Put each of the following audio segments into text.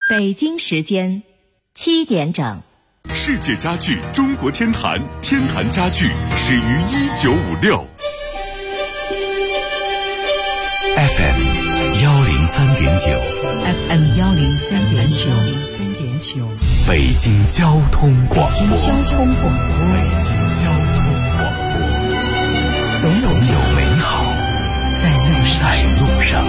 北京时间7点整。 世界家具中国天坛，天坛家具始于1956。FM 103.9，FM 103.9， 北京交通广播， 北京交通广播， 总有美好在路上。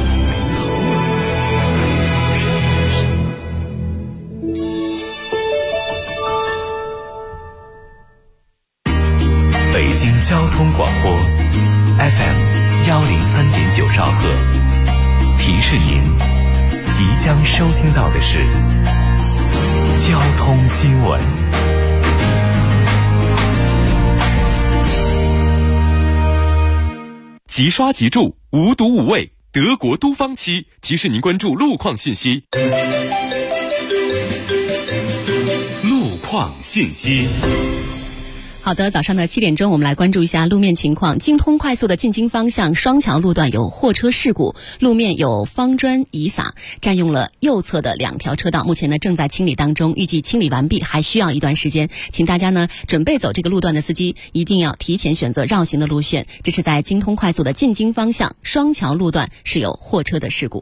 北京交通广播 FM 103.9兆赫，提示您即将收听到的是交通新闻。即刷即住，无毒无味，德国都方漆提示您关注路况信息。路况信息。 好的，早上的7点钟，我们来关注一下路面情况。京通快速的进京方向双桥路段有货车事故，路面有方砖遗撒，占用了右侧的2条车道，目前呢正在清理当中，预计清理完毕还需要一段时间。请大家呢准备走这个路段的司机一定要提前选择绕行的路线。这是在京通快速的进京方向双桥路段是有货车的事故。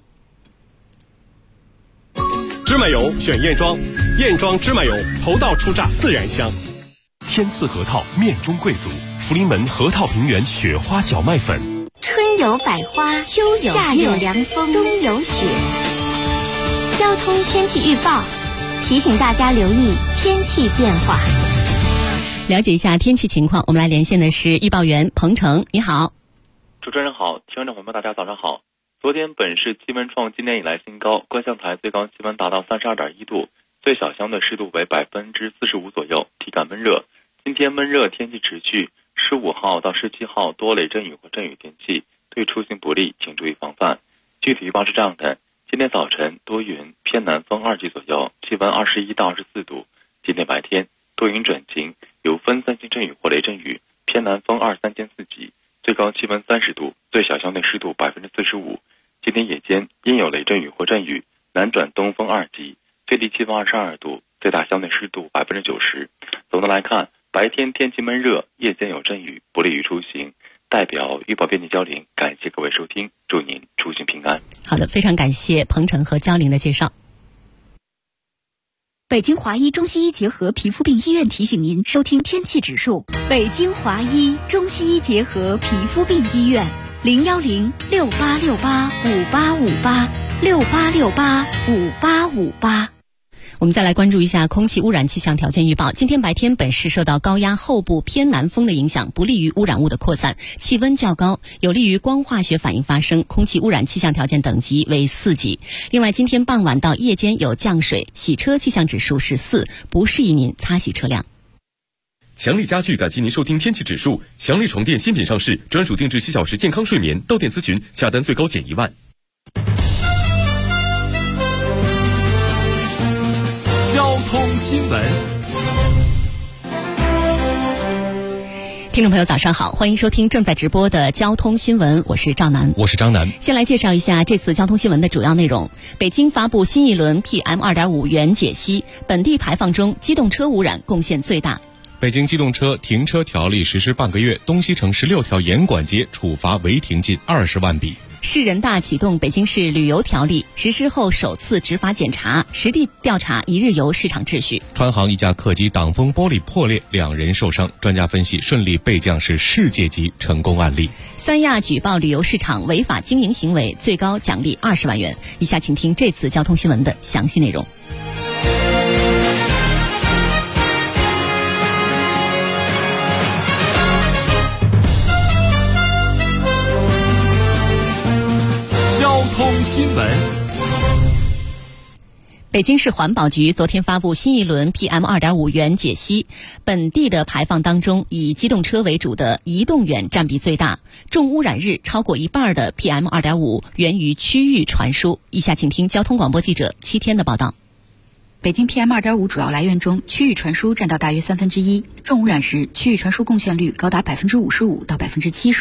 芝麻油选燕庄，燕庄芝麻油头道出榨自然香。 天赐核桃面中贵族，福临门核桃平原雪花小麦粉。 春有百花，秋有夏有凉风，冬有雪。交通天气预报提醒大家留意天气变化。 了解一下天气情况，我们来连线的是预报员彭程，你好。 主持人好，听众朋友们大家早上好。昨天本市气温创今年以来新高，观象台最高气温达到32.1度，最小相对湿度为45%左右，体感温热。今天闷热天气持续，15号到17号多雷阵雨或阵雨天气，对出行不利，请注意防范。具体预报是这样的：今天早晨多云，偏南风2级左右，气温21到24度。今天白天多云转晴，有分散性阵雨或雷阵雨，偏南风23兼4级，最高气温30度，最小相对湿度45%。今天夜间阴有雷阵雨或阵雨，南转东风2级，最低气温22度，最大相对湿度90%。总的来看，白天天气闷热，夜间有阵雨，不利于出行。代表预报编辑焦玲，感谢各位收听，祝您出行平安。 好的，非常感谢彭程和焦玲的介绍。 北京华医中西医结合皮肤病医院提醒您收听天气指数。北京华医中西医结合皮肤病医院01068685858，68685858。 我们再来关注一下空气污染气象条件预报。今天白天本市受到高压后部偏南风的影响，不利于污染物的扩散，气温较高，有利于光化学反应发生，空气污染气象条件等级为4级。另外，今天傍晚到夜间有降水，洗车气象指数是4，不适宜您擦洗车辆。 强力家具感谢您收听天气指数。强力床垫新品上市，专属定制7小时健康睡眠，到店咨询，下单最高减1万。交通新闻。 听众朋友早上好，欢迎收听正在直播的交通新闻，我是赵楠， 我是张楠。 先来介绍一下这次交通新闻的主要内容。北京发布新一轮 PM2.5 原解析，本地排放中机动车污染贡献最大。 北京机动车停车条例实施半个月，东西城16条严管街处罚违停近20万笔。 市人大启动北京市旅游条例，实施后首次执法检查，实地调查一日游市场秩序。 川航一架客机挡风玻璃破裂，2人受伤，专家分析顺利备降是世界级成功案例。 三亚举报旅游市场违法经营行为，最高奖励20万元。以下请听这次交通新闻的详细内容。 交通新闻。 北京市环保局昨天发布新一轮 PM2.5 原解析，本地的排放当中，以机动车为主的移动远占比最大，重污染日超过一半的 PM2.5 源于区域传输。以下请听交通广播记者7天的报道。 北京 PM2.5 主要来源中，区域传输占到大约1/3，重污染时区域传输贡献率高达55%到75%。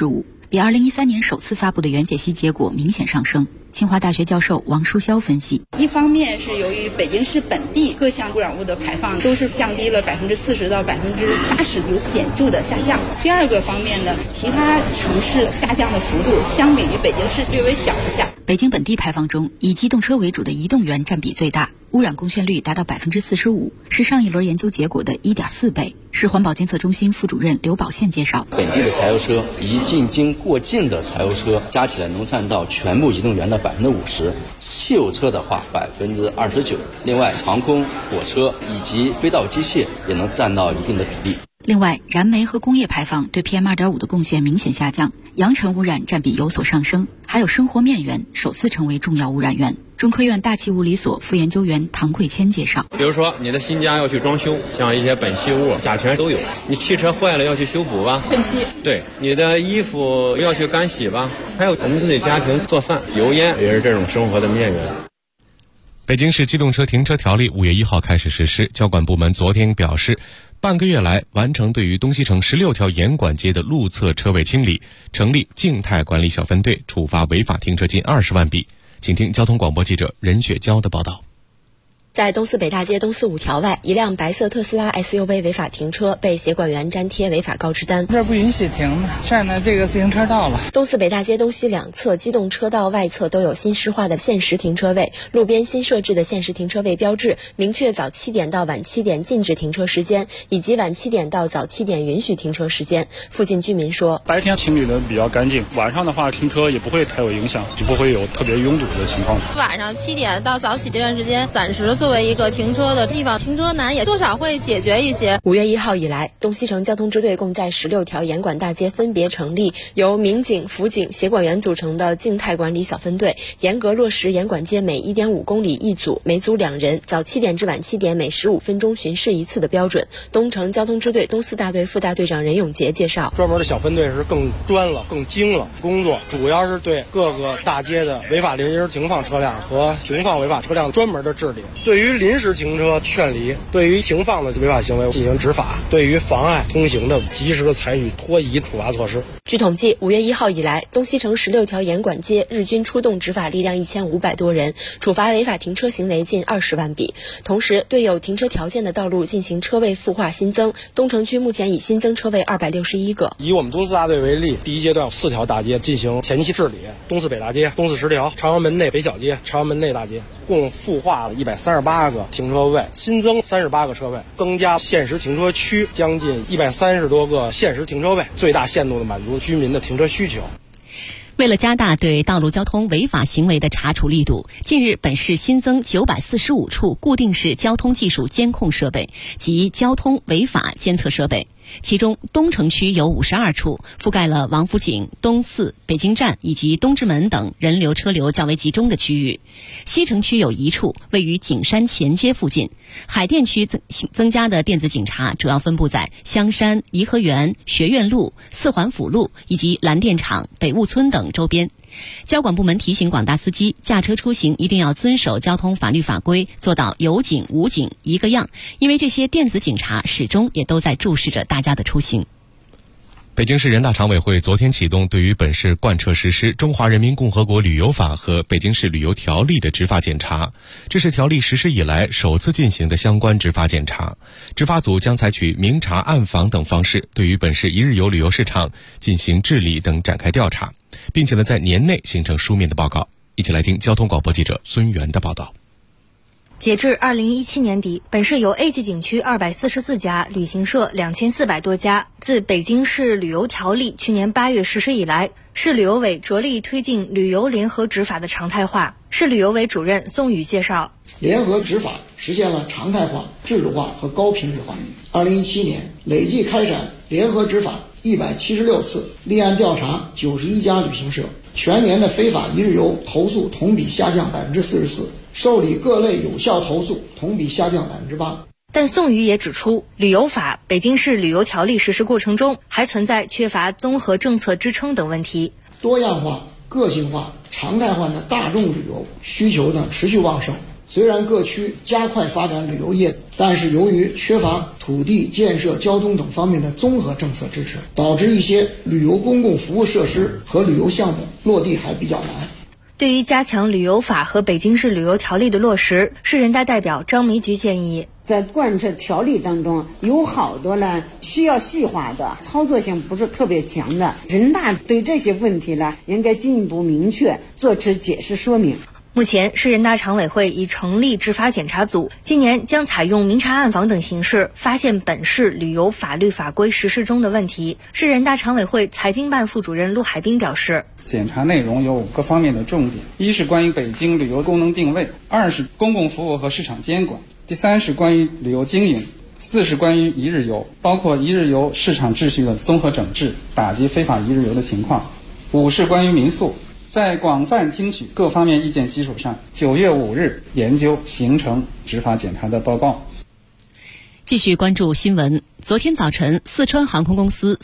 比2013年首次发布的原解析结果明显上升。清华大学教授王书潇分析， 一方面是由于北京市本地各项污染物的排放都是降低了40%到80%，有显著的下降。第二个方面呢，其他城市下降的幅度相比于北京市略微小一下。 北京本地排放中，以机动车为主的移动源占比最大，污染贡献率达到45%，是上一轮研究结果的1.4倍。市环保监测中心副主任刘宝宪介绍， 本地的柴油车以及进京过境的柴油车加起来能占到全部移动源的50%，汽油车的话29%，另外航空、火车以及飞道机械也能占到一定的比例。 另外，燃煤和工业排放对 PM2.5 的贡献明显下降，扬尘污染占比有所上升，还有生活面源首次成为重要污染源。中科院大气物理所副研究员唐贵谦介绍， 比如说你的新家要去装修，像一些苯系物、甲醛都有；你汽车坏了要去修补吧， 喷漆； 对，你的衣服要去干洗吧，还有我们自己家庭做饭，油烟也是这种生活的面源。 北京市机动车停车条例5月1号开始实施，交管部门昨天表示，半个月来完成对于东西城16条严管街的路侧车位清理，成立静态管理小分队，处罚违法停车近20万笔。请听交通广播记者任雪娇的报道。 在东四北大街东四5条外，一辆白色特斯拉 SUV 违法停车，被协管员粘贴违法告知单。 这不允许停的，占了这个自行车道了。 东四北大街东西两侧机动车道外侧都有新施划的限时停车位，路边新设置的限时停车位标志明确早7点到晚7点禁止停车时间，以及晚7点到早7点允许停车时间。附近居民说， 白天清理的比较干净，晚上的话停车也不会太有影响，就不会有特别拥堵的情况。 晚上7点到早起这段时间，暂时作为一个停车的地方，停车难也多少会解决一些。 5月1号以来，东西城交通支队共在16条严管大街分别成立由民警、辅警、协管员组成的静态管理小分队，严格落实严管街每 1.5公里一组，每组2人，早7点至晚7点每15分钟巡视一次的标准。东城交通支队东四大队副大队长任永杰介绍， 专门的小分队是更专了、更精了，工作主要是对各个大街的违法临时停放车辆和停放违法车辆专门的治理，对于临时停车劝离，对于停放的违法行为进行执法，对于妨碍通行的及时的采取拖移处罚措施。 据统计，5月1号以来，东西城16条严管街日均出动执法力量1500多人，处罚违法停车行为近20万笔。同时，对有停车条件的道路进行车位复划新增，东城区目前已新增车位261个。 以我们东四大队为例，第一阶段有4条大街进行前期治理，东四北大街、东四10条、朝阳门内北小街、朝阳门内大街，共复划了138个停车位，新增38个车位，增加限时停车区将近130多个限时停车位，最大限度的满足居民的停车需求。 为了加大对道路交通违法行为的查处力度，近日本市新增945处固定式交通技术监控设备及交通违法监测设备。其中东城区有52处，覆盖了王府井、东四、北京站以及东直门等人流车流较为集中的区域。西城区有1处，位于景山前街附近。海淀区增加的电子警察主要分布在香山、颐和园、学院路、四环辅路以及蓝电厂、北坞村等周边。交管部门提醒广大司机，驾车出行一定要遵守交通法律法规，做到有警无警一个样，因为这些电子警察始终也都在注视着大家的出行。 北京市人大常委会昨天启动对于本市贯彻实施《中华人民共和国旅游法》和《北京市旅游条例》的执法检查，这是条例实施以来首次进行的相关执法检查。执法组将采取明察暗访等方式，对于本市一日游旅游市场进行治理等展开调查，并且在年内形成书面的报告。一起来听交通广播记者孙源的报道。 截至2017年底，本市有 A 级景区244家，旅行社2400多家。自北京市旅游条例去年8月实施以来，市旅游委着力推进旅游联合执法的常态化。市旅游委主任宋宇介绍， 联合执法实现了常态化、制度化和高频率化。2017年累计开展联合执法176次，立案调查91家旅行社，全年的非法一日游投诉同比下降44%，受理各类有效投诉同比下降8%。 但宋宇也指出，旅游法、北京市旅游条例实施过程中还存在缺乏综合政策支撑等问题。 多样化、个性化、常态化的大众旅游需求呢持续旺盛， 虽然各区加快发展旅游业，但是由于缺乏土地、建设、交通等方面的综合政策支持，导致一些旅游公共服务设施和旅游项目落地还比较难。 对于加强旅游法和北京市旅游条例的落实，市人大代表张梅菊建议， 在贯彻条例当中有好多呢需要细化的，操作性不是特别强的，人大对这些问题呢应该进一步明确做出解释说明。 目前，市人大常委会已成立执法检查组，今年将采用明察暗访等形式发现本市旅游法律法规实施中的问题。市人大常委会财经办副主任陆海滨表示， 检查内容有5个方面的重点：一是关于北京旅游功能定位，2是公共服务和市场监管，第3是关于旅游经营，4是关于一日游，包括一日游市场秩序的综合整治，打击非法一日游的情况；5是关于民宿。在广泛听取各方面意见基础上，9月5日研究形成执法检查的报告。 继续关注新闻。昨天早晨，四川航空公司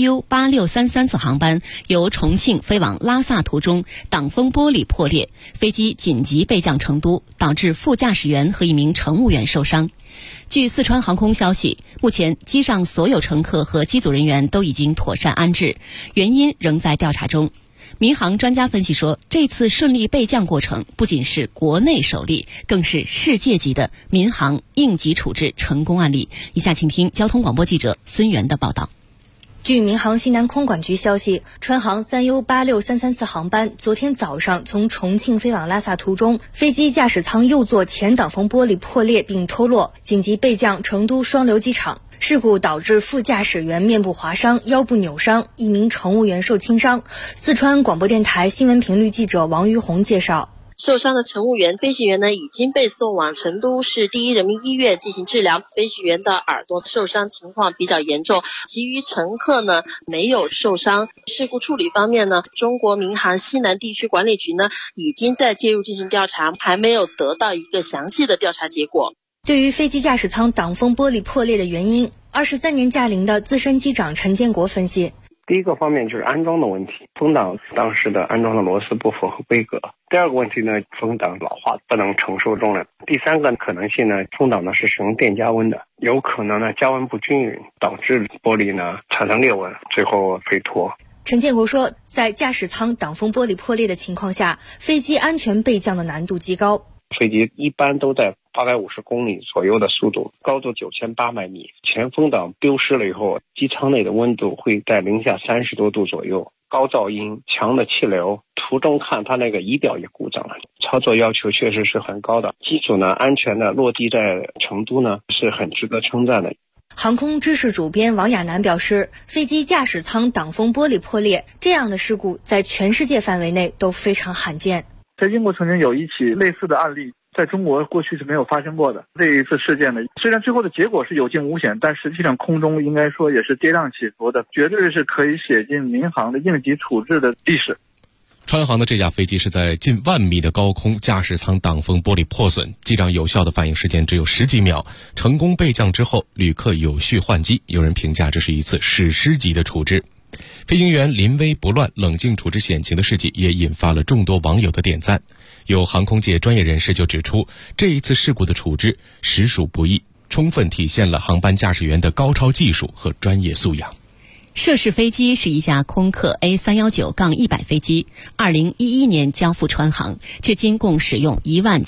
3U8633次航班由重庆飞往拉萨途中，挡风玻璃破裂，飞机紧急备降成都，导致副驾驶员和一名乘务员受伤。据四川航空消息，目前机上所有乘客和机组人员都已经妥善安置，原因仍在调查中。民航专家分析说，这次顺利备降过程不仅是国内首例，更是世界级的民航应急处置成功案例。以下请听交通广播记者孙源的报道。 据民航西南空管局消息，川航3U8633次航班昨天早上从重庆飞往拉萨途中，飞机驾驶舱右座前挡风玻璃破裂并脱落，紧急备降成都双流机场。事故导致副驾驶员面部划伤、腰部扭伤，一名乘务员受轻伤。四川广播电台新闻频率记者王于红介绍， 受伤的乘务员、飞行员呢已经被送往成都市第一人民医院进行治疗。飞行员的耳朵受伤情况比较严重，其余乘客呢没有受伤。事故处理方面呢，中国民航西南地区管理局呢已经在介入进行调查，还没有得到一个详细的调查结果。 对于飞机驾驶舱挡风玻璃破裂的原因，23年驾龄的资深机长陈建国分析， 第一个方面就是安装的问题，风挡当时的安装的螺丝不符合规格。第二个问题呢，风挡老化不能承受重量。第三个可能性呢，风挡呢是使用电加温的，有可能呢加温不均匀，导致玻璃呢产生裂纹，最后飞脱。 陈建国说，在驾驶舱挡风玻璃破裂的情况下，飞机安全备降的难度极高。 飞机一般都在850公里左右的速度，高度9800米，前风挡丢失了以后，机舱内的温度会在零下30多度左右，高噪音、强的气流，途中看它那个仪表也故障了，操作要求确实是很高的。机组呢安全的落地在成都呢是很值得称赞的。 航空知识主编王亚楠表示，飞机驾驶舱挡风玻璃破裂这样的事故在全世界范围内都非常罕见。 在英国曾经有一起类似的案例，在中国过去是没有发生过的。这一次事件呢，虽然最后的结果是有惊无险，但实际上空中应该说也是跌宕起伏的，绝对是可以写进民航的应急处置的历史。 川航的这架飞机是在近1万米的高空，驾驶舱挡风玻璃破损，机长有效的反应时间只有10几秒，成功备降之后，旅客有序换机。有人评价这是一次史诗级的处置。飞行员临危不乱、冷静处置险情的事迹也引发了众多网友的点赞。有航空界专业人士就指出，这一次事故的处置实属不易，充分体现了航班驾驶员的高超技术和专业素养。 涉事飞机是一架空客 A319-100 飞机，2011年交付川航，至今共使用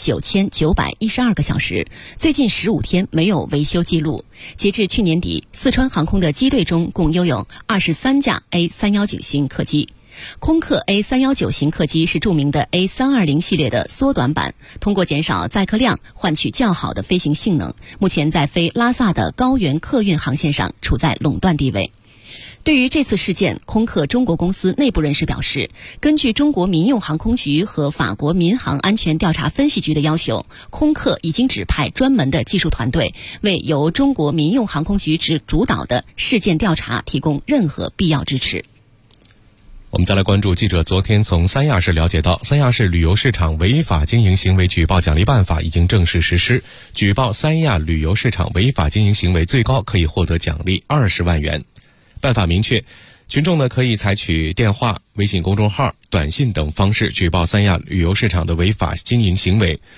19912个小时，最近15天没有维修记录。截至去年底，四川航空的机队中共拥有23架 A319 型客机。空客 A319 型客机是著名的 A320 系列的缩短版，通过减少载客量换取较好的飞行性能，目前在飞拉萨的高原客运航线上处在垄断地位。对于这次事件，空客中国公司内部人士表示，根据中国民用航空局和法国民航安全调查分析局的要求，空客已经指派专门的技术团队，为由中国民用航空局主导的事件调查提供任何必要支持。 我们再来关注，记者昨天从三亚市了解到，三亚市旅游市场违法经营行为举报奖励办法已经正式实施，举报三亚旅游市场违法经营行为最高可以获得奖励20万元。办法明确，群众呢可以采取电话、微信公众号、短信等方式举报三亚旅游市场的违法经营行为。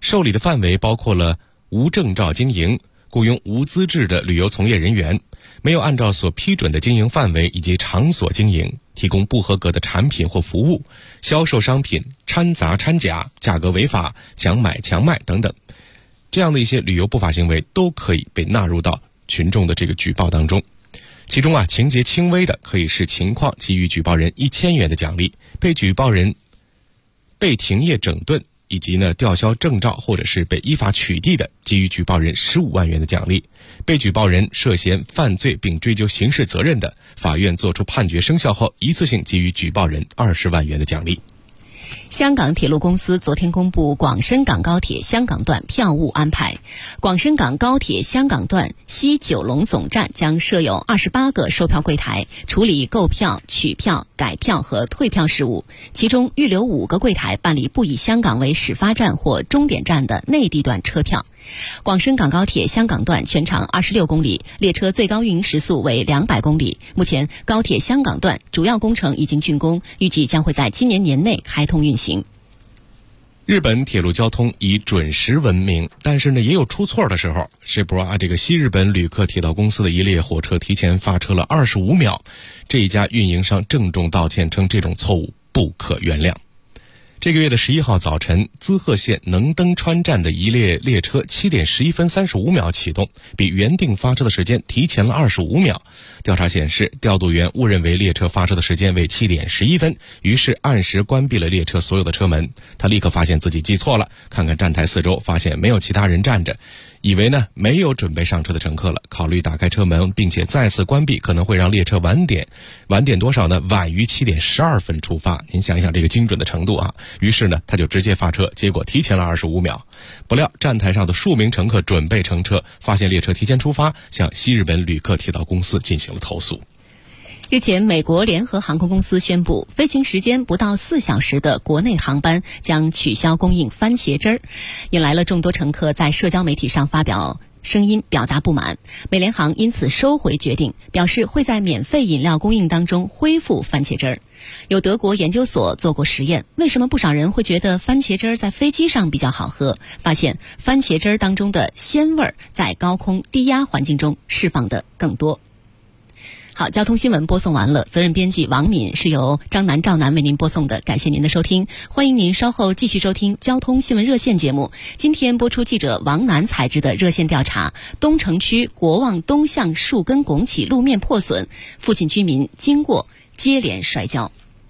受理的范围包括了无证照经营、雇佣无资质的旅游从业人员、没有按照所批准的经营范围以及场所经营、提供不合格的产品或服务、销售商品掺杂掺假、价格违法、强买强卖等等，这样的一些旅游不法行为都可以被纳入到群众的这个举报当中。其中情节轻微的可以视情况给予举报人1000元的奖励，被举报人被停业整顿以及吊销证照或者是被依法取缔的，给予举报人15万元的奖励；被举报人涉嫌犯罪并追究刑事责任的，法院作出判决生效后，一次性给予举报人20万元的奖励。 香港铁路公司昨天公布广深港高铁香港段票务安排。广深港高铁香港段西九龙总站将设有28个售票柜台，处理购票、取票、改票和退票事务，其中预留5个柜台办理不以香港为始发站或终点站的内地段车票。广深港高铁香港段全长26公里，列车最高运营时速为200公里。目前高铁香港段主要工程已经竣工，预计将会在今年年内开通运行。 日本铁路交通以准时闻名，但是也有出错的时候。这波这个西日本旅客铁道公司的一列火车提前发车了25秒，这一家运营商郑重道歉，称这种错误不可原谅。这个月的11号早晨，滋贺县能登川站的一列列车7点11分35秒启动，比原定发车的时间提前了25秒。调查显示，调度员误认为列车发车的时间为7点11分，于是按时关闭了列车所有的车门。他立刻发现自己记错了，看看站台四周，发现没有其他人站着，以为没有准备上车的乘客了，考虑打开车门并且再次关闭，可能会让列车晚点多少呢？晚于7点12分出发。您想一想这个精准的程度啊！于是他就直接发车，结果提前了25秒。不料站台上的数名乘客准备乘车，发现列车提前出发，向西日本旅客铁道公司进行了投诉。 日前，美国联合航空公司宣布，飞行时间不到4小时的国内航班将取消供应番茄汁儿，引来了众多乘客在社交媒体上发表声音表达不满。美联航因此收回决定，表示会在免费饮料供应当中恢复番茄汁儿。有德国研究所做过实验，为什么不少人会觉得番茄汁儿在飞机上比较好喝？发现番茄汁儿当中的鲜味儿在高空低压环境中释放的更多。好，交通新闻播送完了，责任编辑王敏，是由张楠、赵楠为您播送的，感谢您的收听，欢迎您稍后继续收听交通新闻热线节目。今天播出记者王楠采制的热线调查：东城区国望东巷树根拱起路面破损，附近居民经过接连摔跤。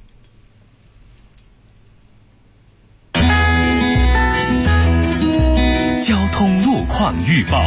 交通路况预报。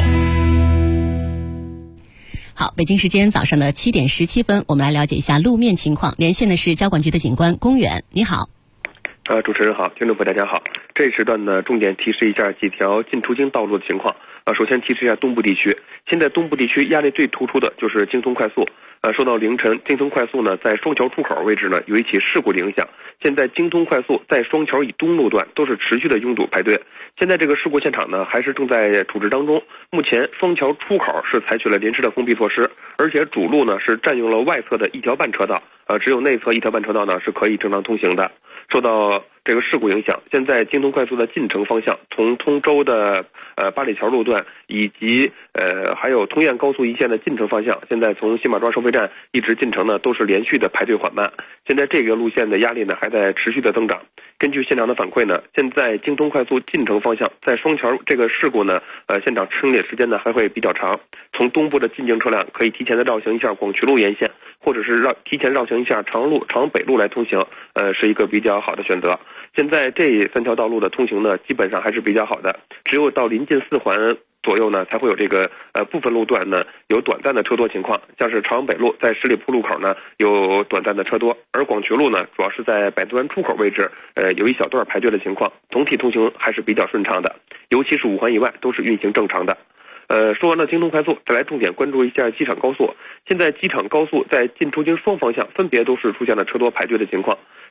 好，北京时间早上的7点17分，我们来了解一下路面情况。连线的是交管局的警官龚远，你好。 主持人好，听众朋友大家好。这一时段呢，重点提示一下几条进出京道路的情况。首先提示一下东部地区，现在东部地区压力最突出的就是京通快速。受到凌晨京通快速呢在双桥出口位置呢有一起事故的影响，现在京通快速在双桥以东路段都是持续的拥堵排队。现在这个事故现场呢还是正在处置当中，目前双桥出口是采取了临时的封闭措施，而且主路呢是占用了外侧的1条半车道，只有内侧1条半车道呢是可以正常通行的。受到这个事故影响，现在京通快速的进城方向，从通州的八里桥路段以及还有通燕高速一线的进城方向，现在从新马庄收费站一直进城呢都是连续的排队缓慢。现在这个路线的压力呢还在持续的增长。根据现场的反馈呢，现在京通快速进城方向在双桥这个事故呢现场清理时间呢还会比较长。从东部的进京车辆可以提前的绕行一下广渠路沿线，或者是提前绕行一下长安北路来通行，是一个比较好的选择。现在这3条道路的通行呢基本上还是比较好的，只有到临近4环左右呢才会有这个部分路段呢有短暂的车多情况，像是长安北路在十里铺路口呢有短暂的车多，而广渠路呢主要是在百度湾出口位置有一小段排队的情况，总体通行还是比较顺畅的，尤其是5环以外都是运行正常的。说完了京通快速，再来重点关注一下机场高速。现在机场高速在进出京双方向分别都是出现了车多排队的情况。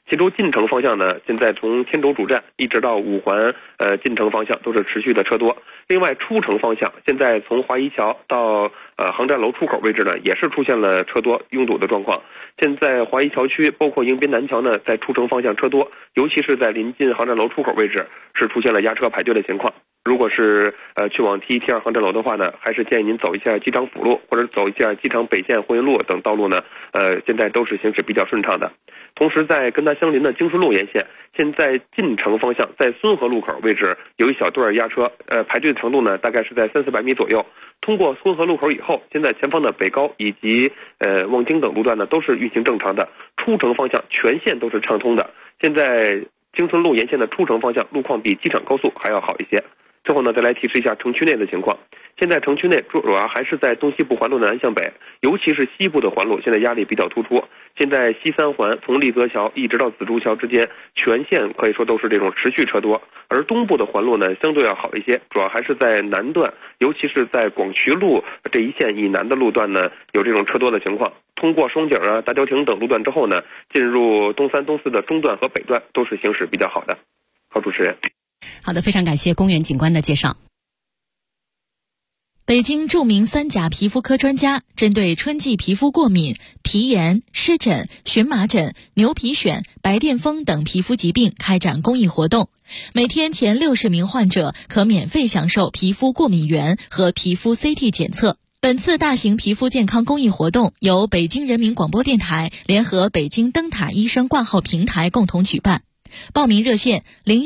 千州进城方向呢，现在从千州主站一直到五环进城方向都是持续的车多。另外出城方向，现在从华谊桥到航站楼出口位置呢，也是出现了车多拥堵的状况。现在华谊桥区包括迎宾南桥呢，在出城方向车多，尤其是在临近航站楼出口位置是出现了压车排队的情况。如果是去往T1、T2航站楼的话呢，还是建议您走一下机场辅路或者走一下机场北线货运路等道路呢，现在都是行驶比较顺畅的。同时在跟它相邻的京顺路沿线，现在进城方向在孙河路口位置有一小段压车，排队的程度呢大概是在300-400米左右。通过孙河路口以后，现在前方的北高以及望京等路段呢都是运行正常的，出城方向全线都是畅通的。现在京顺路沿线的出城方向路况比机场高速还要好一些。最后呢，再来提示一下城区内的情况。现在城区内主要还是在东西部环路的南向北，尤其是西部的环路现在压力比较突出。现在西三环从立泽桥一直到紫竹桥之间，全线可以说都是这种持续车多。而东部的环路呢，相对要好一些，主要还是在南段，尤其是在广渠路这一线以南的路段呢，有这种车多的情况。通过双井大郊亭等路段之后呢，进入东三、东四的中段和北段都是行驶比较好的。好，主持人。 好的，非常感谢公园警官的介绍。 北京著名3甲皮肤科专家针对春季皮肤过敏、皮炎、湿疹、荨麻疹、牛皮癣、白癜风等皮肤疾病开展公益活动，每天前60名患者可免费享受皮肤过敏原和皮肤 CT 检测。本次大型皮肤健康公益活动由北京人民广播电台联合北京灯塔医生挂号平台共同举办。报名热线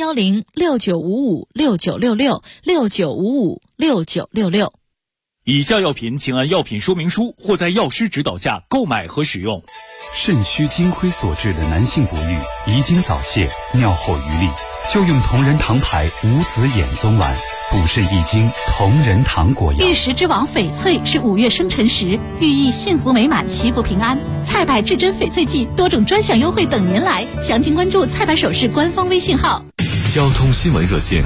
010-6955-6966 以下药品请按药品说明书或在药师指导下购买和使用。 肾虚金亏所致的男性不育、遗精早泄、尿后余力，就用同仁堂牌无籽眼松丸，补肾益精，同仁堂果药。 玉石之王翡翠是5月生辰时，寓意幸福美满、祈福平安。菜百至臻翡翠季多种专享优惠等您来，详情关注菜百首饰官方微信号。 交通新闻热线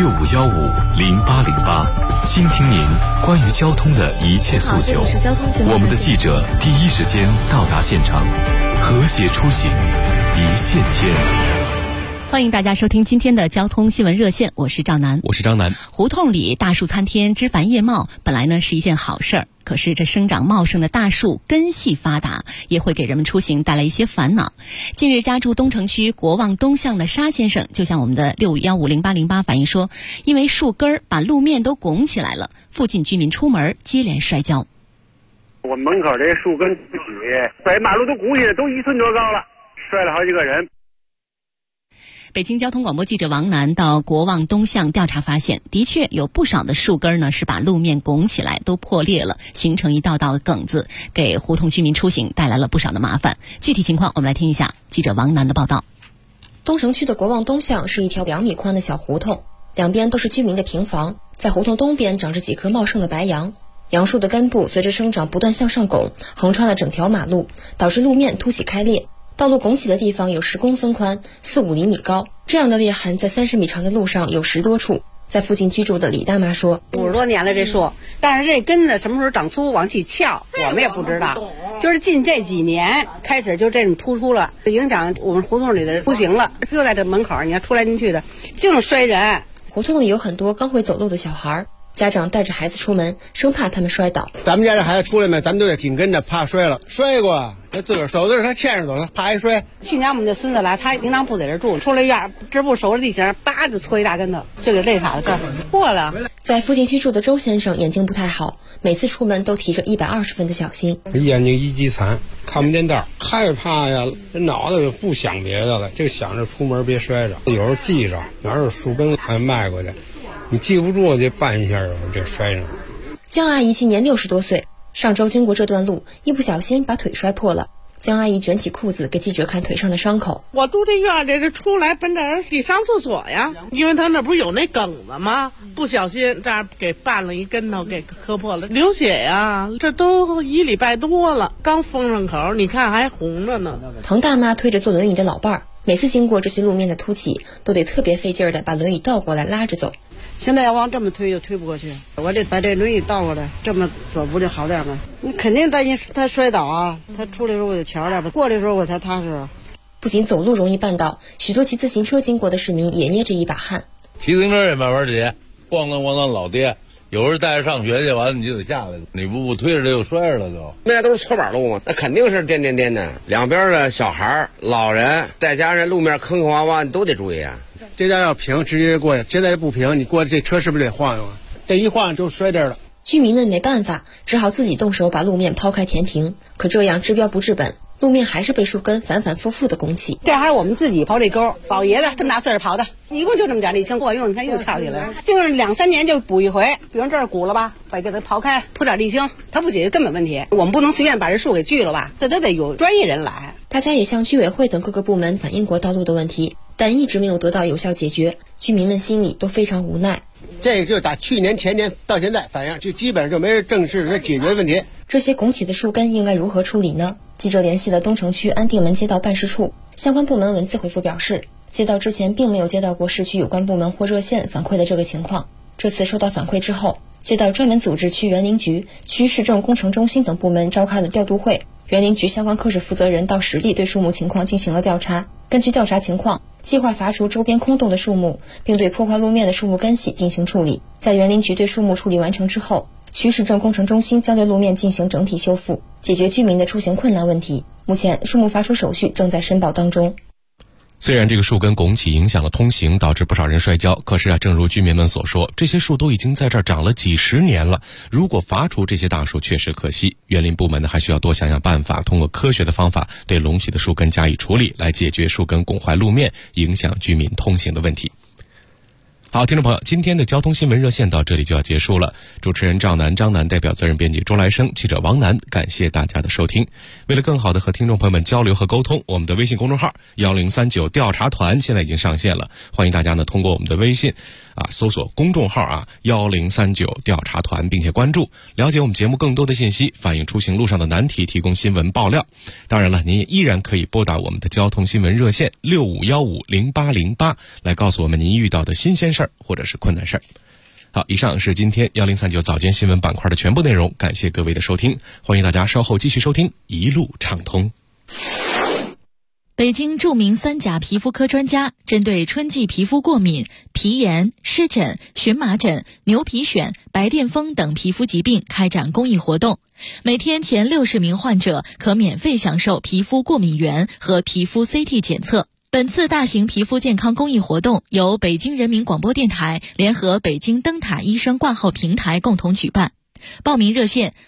65150808，倾听您关于交通的一切诉求。我们的记者第一时间到达现场，和谐出行，一线牵。 欢迎大家收听今天的交通新闻热线，我是赵楠。 我是张楠。 胡同里大树参天，枝繁叶茂，本来呢是一件好事儿，可是这生长茂盛的大树根系发达，也会给人们出行带来一些烦恼。近日家住东城区国望东巷的沙先生就向我们的65150808反映说，因为树根儿把路面都拱起来了，附近居民出门接连摔跤。 我门口这树根不起，在马路都鼓起来，都1寸多高了，摔了好几个人。 北京交通广播记者王楠到国望东巷调查发现，的确有不少的树根呢是把路面拱起来，都破裂了，形成一道道的梗子，给胡同居民出行带来了不少的麻烦。具体情况我们来听一下记者王楠的报道。 东城区的国望东巷是一条2米宽的小胡同，两边都是居民的平房，在胡同东边长着几棵茂盛的白杨，杨树的根部随着生长不断向上拱，横穿了整条马路，导致路面凸起开裂。道路拱起的地方有10公分宽，4-5厘米高，这样的裂痕在30米长的路上有10多处。在附近居住的李大妈说 ，50多年了这树，但是这根子什么时候长粗往起翘，我们也不知道。就是近这几年开始就这种突出了，影响我们胡同里的出行了。就在这门口，你要出来进去的，就能摔人。 胡同里有很多刚会走路的小孩，家长带着孩子出门，生怕他们摔倒。 咱们家这孩子出来呢，咱们都得紧跟着，怕摔了。摔过，他自个儿走的时候他牵着走，他怕一摔。 去年我们这孙子来，他平常不在这住，出了院这不熟着地形，叭就搓一大跟头，就给累傻了，破了。 在附近居住的周先生眼睛不太好，每次出门都提着120分的小心。 眼睛一击残，看不见道，害怕呀，这脑袋就不想别的了，就想着出门别摔着。有时候记着哪有树根还迈过去，你记不住就绊一下，这摔上。 江阿姨今年60多岁，上周经过这段路，一不小心把腿摔破了。江阿姨卷起裤子给记者看腿上的伤口。 我住这院这出来奔这儿得上厕所呀，因为他那不是有那梗子吗？不小心这儿给绊了一跟头，给磕破了，流血呀，这都1礼拜多了，刚封上口，你看还红着呢。 彭大妈推着坐轮椅的老伴儿，每次经过这些路面的凸起，都得特别费劲儿的把轮椅倒过来拉着走。 现在要往这么推就推不过去，我得把这轮椅倒过来，这么走不就好点吗？你肯定担心他摔倒啊，他出来的时候我就瞧点吧，过来的时候我才踏实。 不仅走路容易绊倒，许多骑自行车经过的市民也捏着一把汗。 骑自行车也慢慢骑，咣当咣当老跌，有时候带着上学去，完了你就得下来，你不推着他就摔着了就。 那都是搓板路嘛，那肯定是颠的，两边的小孩、老人，再加上路面坑坑洼洼，你都得注意啊。 这家要平，直接过去；现在不平，你过这车是不是得晃悠啊？这一晃就摔这儿了。 居民们没办法，只好自己动手把路面抛开填平。可这样治标不治本，路面还是被树根反反复复的拱起。 这还是我们自己刨这沟，老爷子这么大岁数刨的，一共就这么点沥青过用，你看又翘起来了，就是2-3年就补一回。比如这儿鼓了吧，把给它刨开，铺点沥青，它不解决根本问题。我们不能随便把这树给锯了吧，这都得有专业人来。 大家也向居委会等各个部门反映过道路的问题，但一直没有得到有效解决，居民们心里都非常无奈。 这就打去年前年到现在反映，就基本上就没人正式的解决问题。 这些拱起的树根应该如何处理呢？记者联系了东城区安定门街道办事处，相关部门文字回复表示，街道之前并没有接到过市区有关部门或热线反馈的这个情况。这次收到反馈之后，街道专门组织区园林局、区市政工程中心等部门召开了调度会，园林局相关科室负责人到实地对树木情况进行了调查，根据调查情况，计划伐除周边空洞的树木，并对破坏路面的树木根系进行处理。在园林局对树木处理完成之后，区市政工程中心将对路面进行整体修复，解决居民的出行困难问题。目前树木伐除手续正在申报当中。 虽然这个树根拱起影响了通行，导致不少人摔跤，可是正如居民们所说，这些树都已经在这儿长了几十年了，如果伐除这些大树确实可惜。园林部门呢，还需要多想想办法，通过科学的方法对隆起的树根加以处理，来解决树根拱坏路面影响居民通行的问题。好，听众朋友，今天的交通新闻热线到这里就要结束了。主持人张楠代表责任编辑周来生，记者王楠，感谢大家的收听。为了更好的和听众朋友们交流和沟通，我们的微信公众号1039调查团现在已经上线了，欢迎大家呢通过我们的微信搜索公众号1039调查团，并且关注，了解我们节目更多的信息，反映出行路上的难题，提供新闻爆料。当然了，您也依然可以拨打我们的交通新闻热线65150808来告诉我们您遇到的新鲜事儿或者是困难事儿。好，以上是今天1039早间新闻板块的全部内容，感谢各位的收听，欢迎大家稍后继续收听一路畅通。 北京著名3甲皮肤科专家针对春季皮肤过敏、皮炎、湿疹、荨麻疹、牛皮癣、白癜风等皮肤疾病开展公益活动，每天前60名患者可免费享受皮肤过敏原和皮肤 CT 检测。本次大型皮肤健康公益活动由北京人民广播电台联合北京灯塔医生挂号平台共同举办。报名热线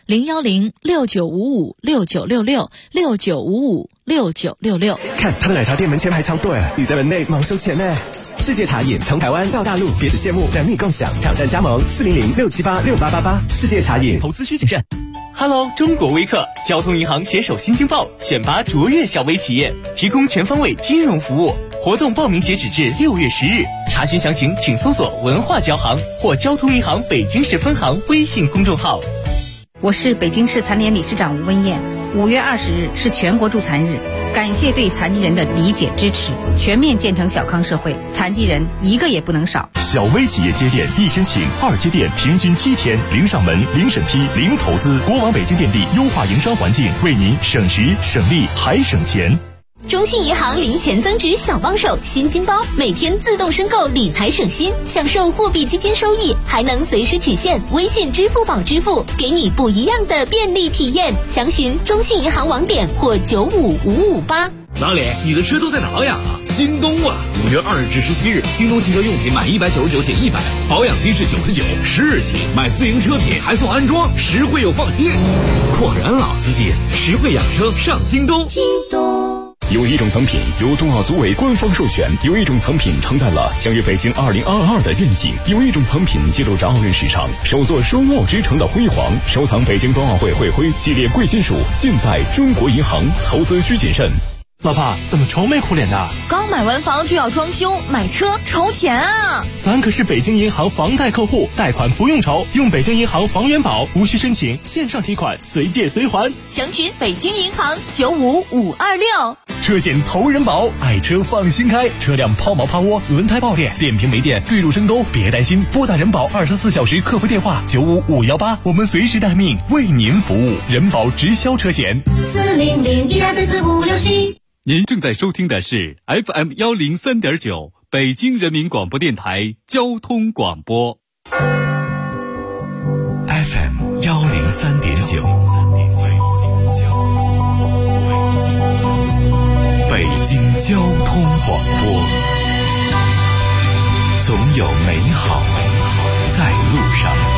010-6955-6966 看他的奶茶店门前排长队，你在门内忙收钱呢。世界茶饮从台湾到大陆，别只羡慕，等你共享。挑战加盟400-678-6888。世界茶饮， 投资需谨慎。 Hello， 中国微客交通银行携手新京报选拔卓越小微企业，提供全方位金融服务。活动报名截止至6月10日，查询详情请搜索文化交行或交通银行北京市分行微信公众号。 我是北京市残联理事长吴文艳。5月20日是全国助残日，感谢对残疾人的理解支持，全面建成小康社会，残疾人一个也不能少。 小微企业接电1申请，2接电平均7天，零上门、零审批、零投资。国网北京电力优化营商环境，为您省时省力还省钱。 中信银行零钱增值小帮手新金包，每天自动申购理财省心，享受货币基金收益，还能随时取现，微信、支付宝支付，给你不一样的便利体验。详询中信银行网点或95558。 老李，你的车都在哪儿养啊？京东啊！5月2日至17日，京东汽车用品满199减100，保养低至99，10日起买自营车品还送安装，实惠又放心。果然老司机，实惠养车上京东。 京东。 有一种藏品由冬奥组委官方授权，有一种藏品承载了相约北京2022的愿景，有一种藏品记录着奥运史上首座双奥之城的辉煌。收藏北京冬奥会会徽系列贵金属，尽在中国银行，投资需谨慎。 老婆，怎么愁眉苦脸的？ 刚买完房就要装修，买车愁钱啊！ 咱可是北京银行房贷客户，贷款不用愁，用北京银行房源保，无需申请，线上提款，随借随还。 详询北京银行95526。 车险投人保，爱车放心开，车辆抛锚趴窝、轮胎爆裂、电瓶没电、坠入深沟，别担心，拨打人保24小时客服电话95518，我们随时待命，为您服务。人保直销车险 40012344567。 您正在收听的是 FM 103.9北京人民广播电台交通广播。 FM 103.9，北京交通广播，总有美好在路上。